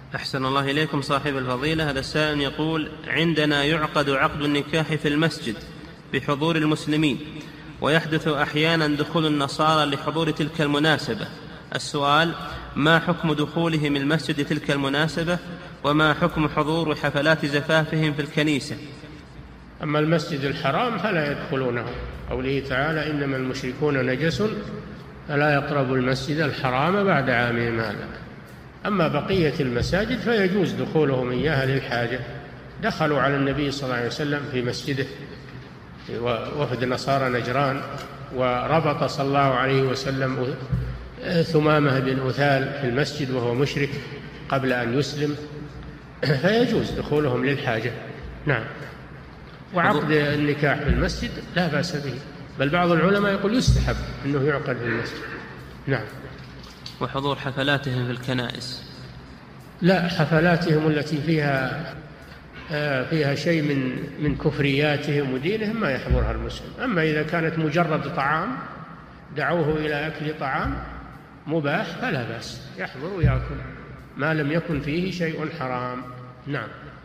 أحسن الله إليكم صاحب الفضيلة. هذا السائل يقول: عندنا يعقد عقد النكاح في المسجد بحضور المسلمين، ويحدث أحيانا دخول النصارى لحضور تلك المناسبة. السؤال: ما حكم دخولهم المسجد تلك المناسبة، وما حكم حضور حفلات زفافهم في الكنيسة؟ أما المسجد الحرام فلا يدخلونه، قوله تعالى: إنما المشركون نجس فلا يقربوا المسجد الحرام بعد عامهم هذا. أما بقية المساجد فيجوز دخولهم إياها للحاجة. دخلوا على النبي صلى الله عليه وسلم في مسجده وفد نصارى نجران، وربط صلى الله عليه وسلم ثمامة بن أثال في المسجد وهو مشرك قبل أن يسلم، فيجوز دخولهم للحاجة. نعم. وعقد النكاح في المسجد لا بأس به، بل بعض العلماء يقول يستحب أنه يعقد في المسجد. نعم. وحضور حفلاتهم في الكنائس؟ لا، حفلاتهم التي فيها شيء من كفرياتهم ودينهم ما يحضرها المسلم. أما إذا كانت مجرد طعام، دعوه إلى أكل طعام مباح، فلا بأس، يحضر ويأكل ما لم يكن فيه شيء حرام. نعم.